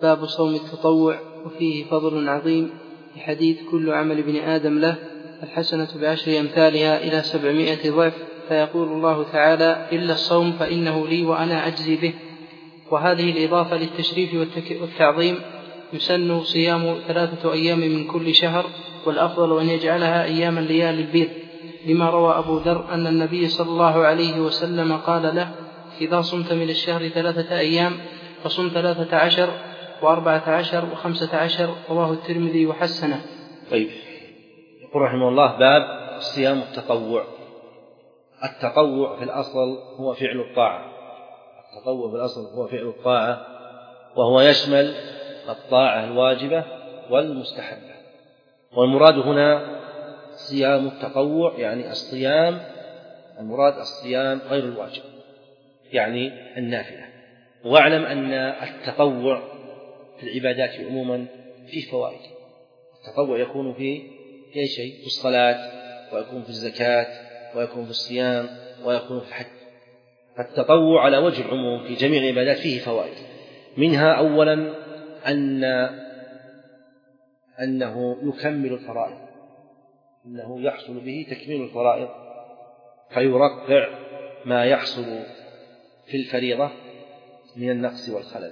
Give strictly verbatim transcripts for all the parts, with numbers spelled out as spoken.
باب صوم التطوع وفيه فضل عظيم بحديث كل عمل ابن آدم له الحسنة بعشر أمثالها إلى سبعمائة ضعف، فيقول الله تعالى إلا الصوم فإنه لي وأنا أجزي به. وهذه الإضافة للتشريف والتعظيم. يسن صيام ثلاثة أيام من كل شهر، والأفضل أن يجعلها أياما ليالي البيض، لما روى أبو ذر أن النبي صلى الله عليه وسلم قال له إذا صمت من الشهر ثلاثة أيام فصم ثلاثة عشر وأربعة عشر وخمسة عشر، رواه الترمذي وحسنه. طيب، يقول رحمه الله باب صيام التطوع. التطوع في الأصل هو فعل الطاعة التطوع في الأصل هو فعل الطاعة وهو يشمل الطاعة الواجبة والمستحبة. والمراد هنا صيام التطوع يعني الصيام المراد الصيام غير الواجب يعني النافلة. واعلم أن التطوع في العبادات عموما فيه فوائد. التطوع يكون في أي شيء، في الصلاة، ويكون في الزكاة، ويكون في الصيام، ويكون في الحج. فالتطوع على وجه العموم في جميع العبادات فيه فوائد. منها أولا أن أنه يكمل الفرائض، أنه يحصل به تكميل الفرائض، فيرقع ما يحصل في الفريضة من النقص والخلل.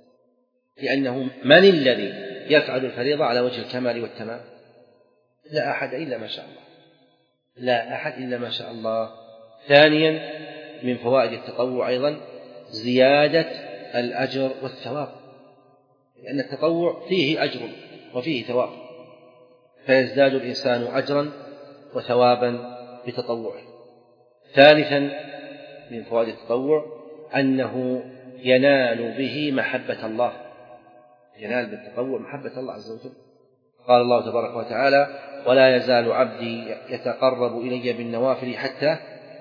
لأنه من الذي يفعل الفريضة على وجه الكمال والتمام؟ لا أحد إلا ما شاء الله لا أحد إلا ما شاء الله. ثانيا من فوائد التطوع أيضا زيادة الأجر والثواب، لأن التطوع فيه أجر وفيه ثواب، فيزداد الإنسان أجرا وثوابا بتطوعه. ثالثا من فوائد التطوع أنه ينال به محبة الله، ينال بالتطوع محبة الله عز وجل. قال الله تبارك وتعالى ولا يزال عبدي يتقرب إلي بالنوافل حتى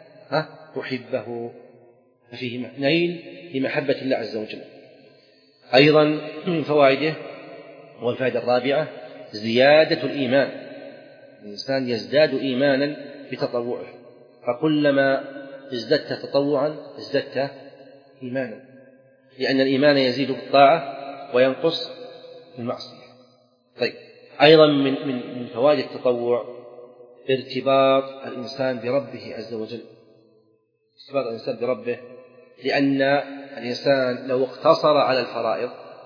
أحبه، ففيه نيل لمحبة الله عز وجل. أيضا من فوائده والفائدة الرابعة زيادة الإيمان، الإنسان يزداد إيمانا بتطوعه، فكلما ازددت تطوعا ازددت إيمانا، لأن الإيمان يزيد بالطاعة وينقص بالمعصية. طيب، أيضا من, من, من فوائد التطوع ارتباط الإنسان بربه عز وجل، ارتباط الإنسان بربه، لأن الإنسان لو اقتصر على الفرائض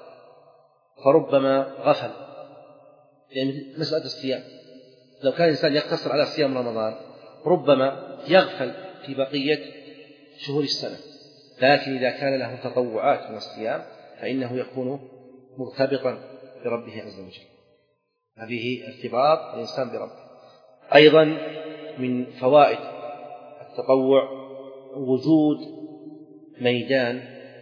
فربما غفل. يعني مسألة الصيام، لو كان الإنسان يقتصر على صيام رمضان ربما يغفل في بقية شهور السنة، لكن إذا كان له تطوعات من الصيام فإنه يكون مرتبطا بربه عز وجل. هذه ارتباط الإنسان بربه. أيضا من فوائد التطوع وجود ميدان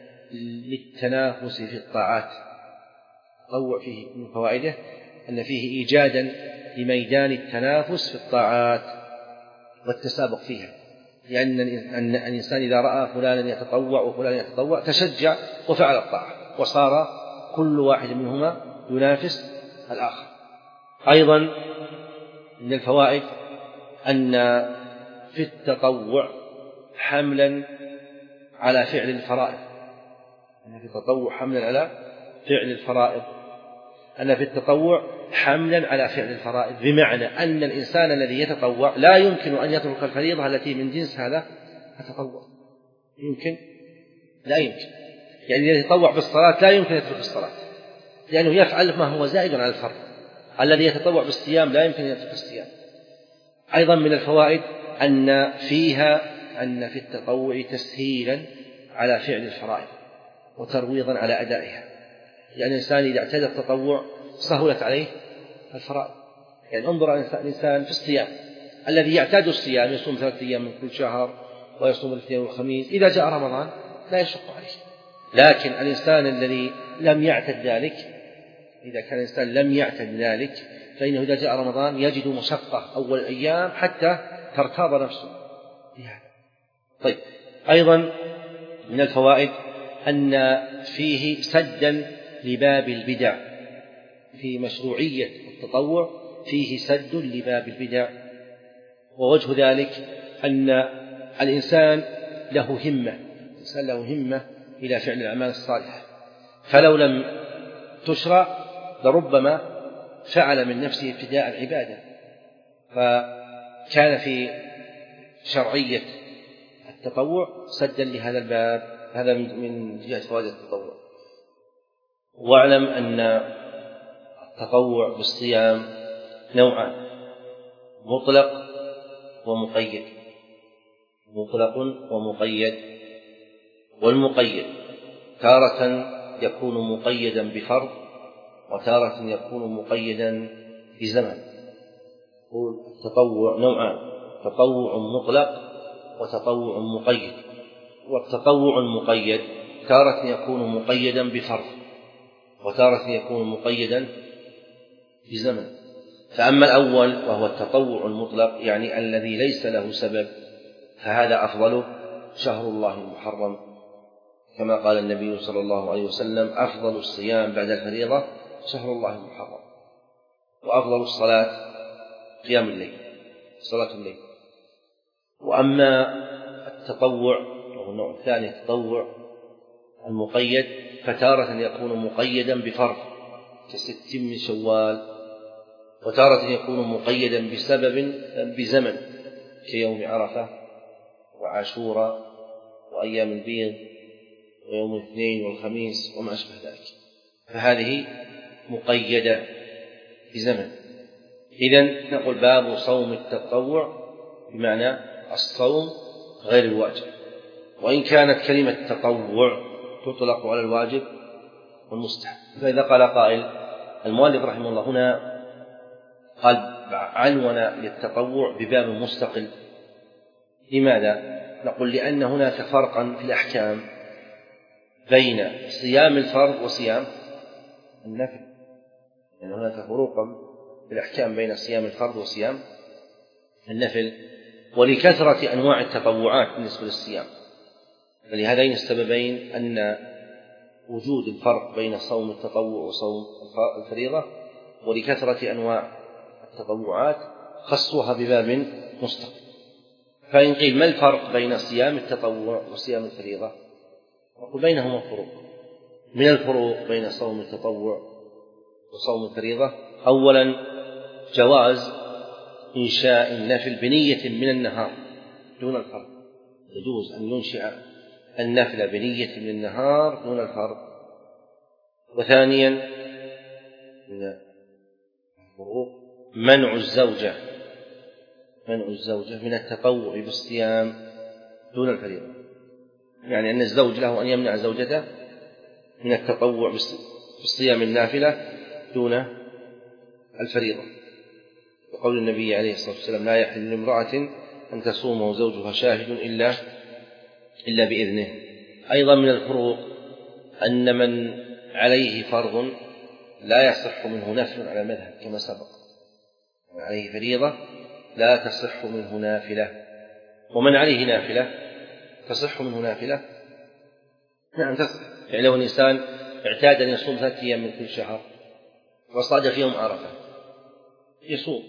للتنافس في الطاعات. التطوع فيه من فوائده أن فيه إيجادا لميدان التنافس في الطاعات والتسابق فيها، لأن الإنسان إذا رأى فلانا يتطوع وفلانا يتطوع تشجع وفعل الطاعة، وصار كل واحد منهما ينافس الآخر. أيضا من الفوائد أن في التطوع حملا على فعل الفرائض، أن في التطوع حملا على فعل الفرائض أن في التطوع حملا على فعل الفرائض، بمعنى أن الإنسان الذي يتطوع لا يمكن أن يترك الفريضة التي من جنس هذا التطوع. يمكن؟ لا يمكن. يعني الذي يتطوع بالصلاة لا يمكن يترك الصلاة، لأنه يفعل ما هو زائد على الفرض. الذي يتطوع بالصيام لا يمكن أن يترك الصيام. أيضا من الفوائد أن فيها أن في التطوع تسهيلا على فعل الفرائض وترويضا على أدائها، يعني الإنسان إذا اعتاد التطوع سهلت عليه الفرائض. يعني انظر الإنسان في الصيام الذي يعتاد الصيام يصوم ثلاثة أيام من كل شهر ويصوم الاثنين والخميس، إذا جاء رمضان لا يشق عليه. لكن الإنسان الذي لم يعتد ذلك، إذا كان الإنسان لم يعتد ذلك فإنه إذا جاء رمضان يجد مشقة أول الأيام حتى ترتاض نفسه بهذا. طيب، أيضا من الفوائد أن فيه سدا لباب البدع، في مشروعية التطوع فيه سد لباب البدع. ووجه ذلك أن الإنسان له همة الإنسان له همة إلى فعل الأعمال الصالحة، فلو لم تشرع لربما فعل من نفسه ابتداء العبادة، فكان في شرعية التطوع سدا لهذا الباب. هذا من جهة فوائد التطوع. واعلم أن التطوع بالصيام نوعان: مطلق ومقيد. مطلق ومقيد. والمقيد تارة يكون مقيدا بفرض، وتارة يكون مقيدا بزمن. التطوع نوعان: تطوع مطلق وتطوع مقيد. والتطوع المقيد تارة يكون مقيدا بفرض، وتارة يكون مقيدا بزمن. فأما الأول وهو التطوع المطلق، يعني الذي ليس له سبب، فهذا أفضله شهر الله المحرم، كما قال النبي صلى الله عليه وسلم: أفضل الصيام بعد الفريضة شهر الله المحرم، وأفضل الصلاة قيام الليل، صلاة الليل. وأما التطوع وهو النوع الثاني التطوع المقيد، فتارة يكون مقيدا بفرض كست من شوال، وتارة يكون مقيدا بسبب بزمن كيوم عرفة وعاشوراء وأيام البيض ويوم الاثنين والخميس وما أشبه ذلك، فهذه مقيدة بزمن. إذن نقول باب صوم التطوع بمعنى الصوم غير الواجب، وإن كانت كلمة تطوع تطلق على الواجب والمستحب. فإذا قال قائل: المؤلف رحمه الله هنا قال عنون للتطوع بباب مستقل، لماذا؟ نقول لأن هناك فرقا في الأحكام بين صيام الفرض وصيام النفل، يعني هناك فروقا في الأحكام بين صيام الفرض وصيام النفل، ولكثرة أنواع التطوعات بالنسبة للصيام. فلهذين السببين أن وجود الفرق بين صوم التطوع وصوم الفريضة، ولكثرة أنواع التطوعات خصوها بباب مستقل. فإن قيل: ما الفرق بين صيام التطوع وصيام الفريضة؟ نقول: بينهما فروق. من الفروق بين صوم التطوع وصوم الفريضة: أولا جواز إنشاء النفل بنية من النهار دون الفرض، يجوز أن ينشئ النفل بنية من النهار دون الفرض. وثانيا من الفروق منع الزوجة منع الزوجة من التطوع بالصيام دون الفريضة، يعني أن الزوج له أن يمنع زوجته من التطوع بالصيام النافلة دون الفريضة، وقول النبي عليه الصلاة والسلام: لا يحل لامرأة أن تصوم وزوجها شاهد إلا إلا بإذنه. أيضا من الفروق أن من عليه فرض لا يصح منه نفل على المذهب كما سبق، من عليه فريضة لا تصح منه نافلة، ومن عليه نافلة تصح منه نافلة. نعم تصح. يعني لو الإنسان اعتاد أن يصوم ثلاثة أيام من كل شهر وصادف يوم عرفة يصوم،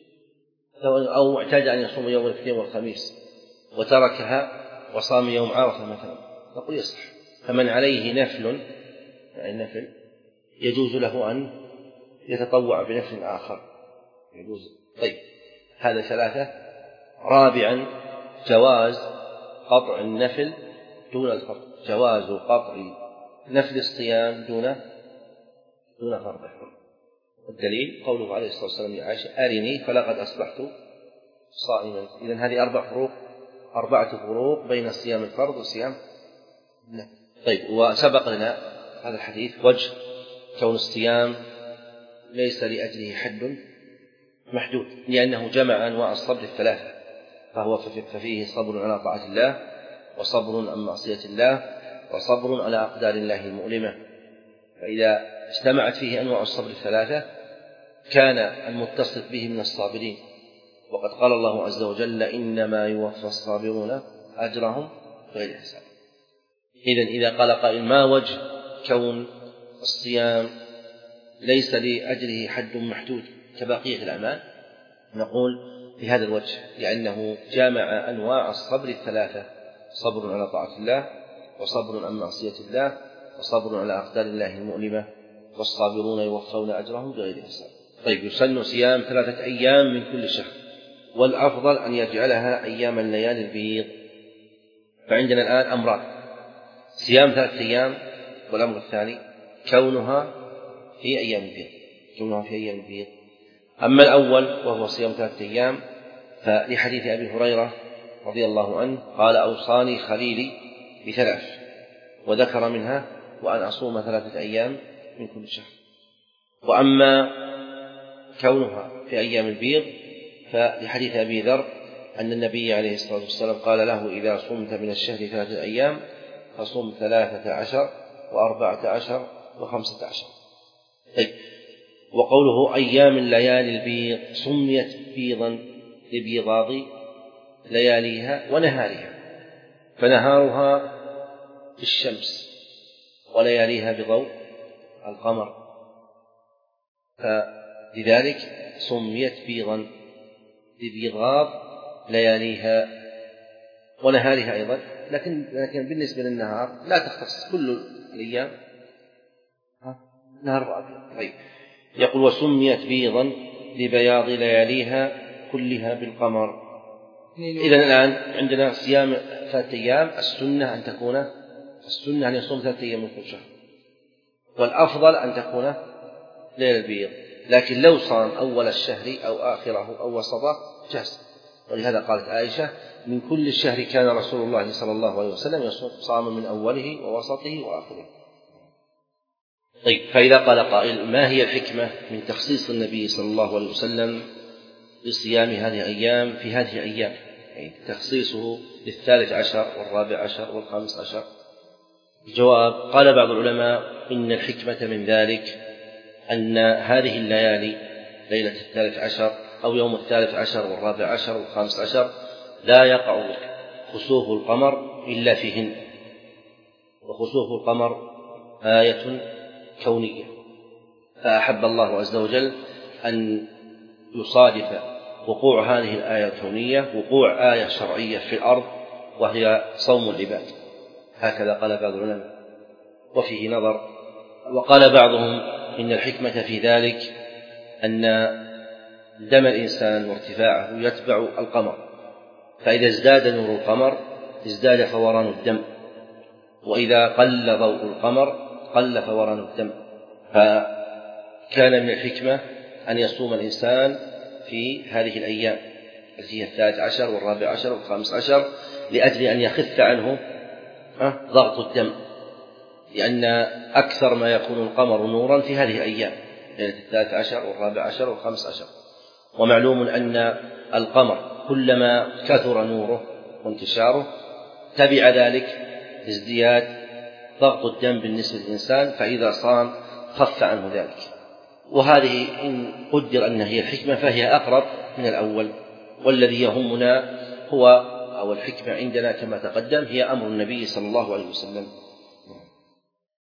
أو اعتاد أن يصوم يوم الاثنين والخميس وتركها وصام يوم عرفة مثلا، نقول يصح. فمن عليه نفل يعني النفل يجوز له أن يتطوع بنفل آخر، يجوز. طيب، هذا ثلاثة. رابعا جواز قطع النفل دون الفرض، جواز قطع نفل الصيام دون دون فرضه. الدليل قوله عليه الصلاة والسلام لعائشة: أرني فلقد أصبحت صائما. إذن هذه أربع فروق أربعة فروق بين صيام الفرض وصيام النفل. طيب، وسبق لنا هذا الحديث وجه كون الصيام ليس لأجله حد محدود، لأنه جمع أنواع الصبر الثلاثة، فهو ففيه صبر على طاعة الله، وصبر عن معصية الله، وصبر على أقدار الله المؤلمة. فإذا اجتمعت فيه أنواع الصبر الثلاثة كان المتصف به من الصابرين، وقد قال الله عز وجل: إنما يوفى الصابرون أجرهم بغير حساب. إذن إذا قال قائل: ما وجه كون الصيام ليس لأجله حد محدود كبقية الأعمال؟ نقول بهذا الوجه: لأنه جامع أنواع الصبر الثلاثة: صبر على طاعة الله، وصبر عن معصية الله، وصبر على أقدار الله المؤلمة. والصابرون يوفون أجرهم بغير حساب. طيب، يسن صيام ثلاثة أيام من كل شهر، والأفضل أن يجعلها أيام الليالي البيض. فعندنا الآن أمران: صيام ثلاثة أيام، والأمر الثاني كونها في أيام البيض كونها في أيام البيض. أما الأول وهو صيام ثلاثة أيام فلحديث أبي هريرة رضي الله عنه قال: أوصاني خليلي بثلاث، وذكر منها: وأن أصوم ثلاثة أيام من كل شهر. وأما كونها في أيام البيض فلحديث أبي ذر أن النبي عليه الصلاة والسلام قال له: إذا صمت من الشهر ثلاثة أيام فصم ثلاثة عشر وأربعة عشر وخمسة عشر. طيب، وقوله أيام الليالي البيض سميت بيضا لبيضاض لياليها ونهارها، فنهارها بالشمس ولياليها بضوء القمر، فلذلك سميت بيضا لبيضاض لياليها ونهارها أيضا. لكن لكن بالنسبة للنهار لا تختص كل الأيام نهار أبيض. طيب، يقول: وسميت بيضا لبياض لياليها كلها بالقمر. إذن الآن عندنا صيام ثلاثة أيام، السنة أن تكون السنة أن يصوم ثلاثة أيام من كل شهر، والأفضل أن تكون ليلة البيض. لكن لو صام أول الشهر أو آخره أو وسطه جاز، ولهذا قالت عائشة: من كل الشهر كان رسول الله صلى الله عليه وسلم يصوم صام من أوله ووسطه وآخره. طيب، فإذا قال قائل: ما هي الحكمة من تخصيص النبي صلى الله عليه وسلم بصيام هذه الأيام في هذه الأيام، يعني تخصيصه للثالث عشر والرابع عشر والخامس عشر؟ الجواب: قال بعض العلماء: إن الحكمة من ذلك أن هذه الليالي، ليلة الثالث عشر أو يوم الثالث عشر والرابع عشر والخامس عشر، لا يقع خسوف القمر إلا فيهن، وخسوف القمر آية كونية، فأحب الله عز وجل أن يصادف وقوع هذه الآية الكونية وقوع آية شرعية في الأرض، وهي صوم العباد. هكذا قال بعض العلماء، وفيه نظر. وقال بعضهم: إن الحكمة في ذلك أن دم الإنسان وارتفاعه يتبع القمر، فإذا ازداد نور القمر ازداد فوران الدم، وإذا قل ضوء القمر قل فوران الدم. فكان من الحكمة أن يصوم الإنسان في هذه الأيام التي هي الثالث عشر والرابع عشر والخامس عشر، لأجل أن يخف عنه ضغط الدم، لأن أكثر ما يكون القمر نورا في هذه الأيام، ليلة الثالث عشر والرابع عشر والخامس عشر. ومعلوم أن القمر كلما كثر نوره وانتشاره تبع ذلك ازدياد ضغط الدم بالنسبة للإنسان، فإذا صام خف عنه ذلك. وهذه إن قدر أنها هي الحكمة فهي أقرب من الأول، والذي يهمنا هو أو الحكمة عندنا كما تقدم هي أمر النبي صلى الله عليه وسلم.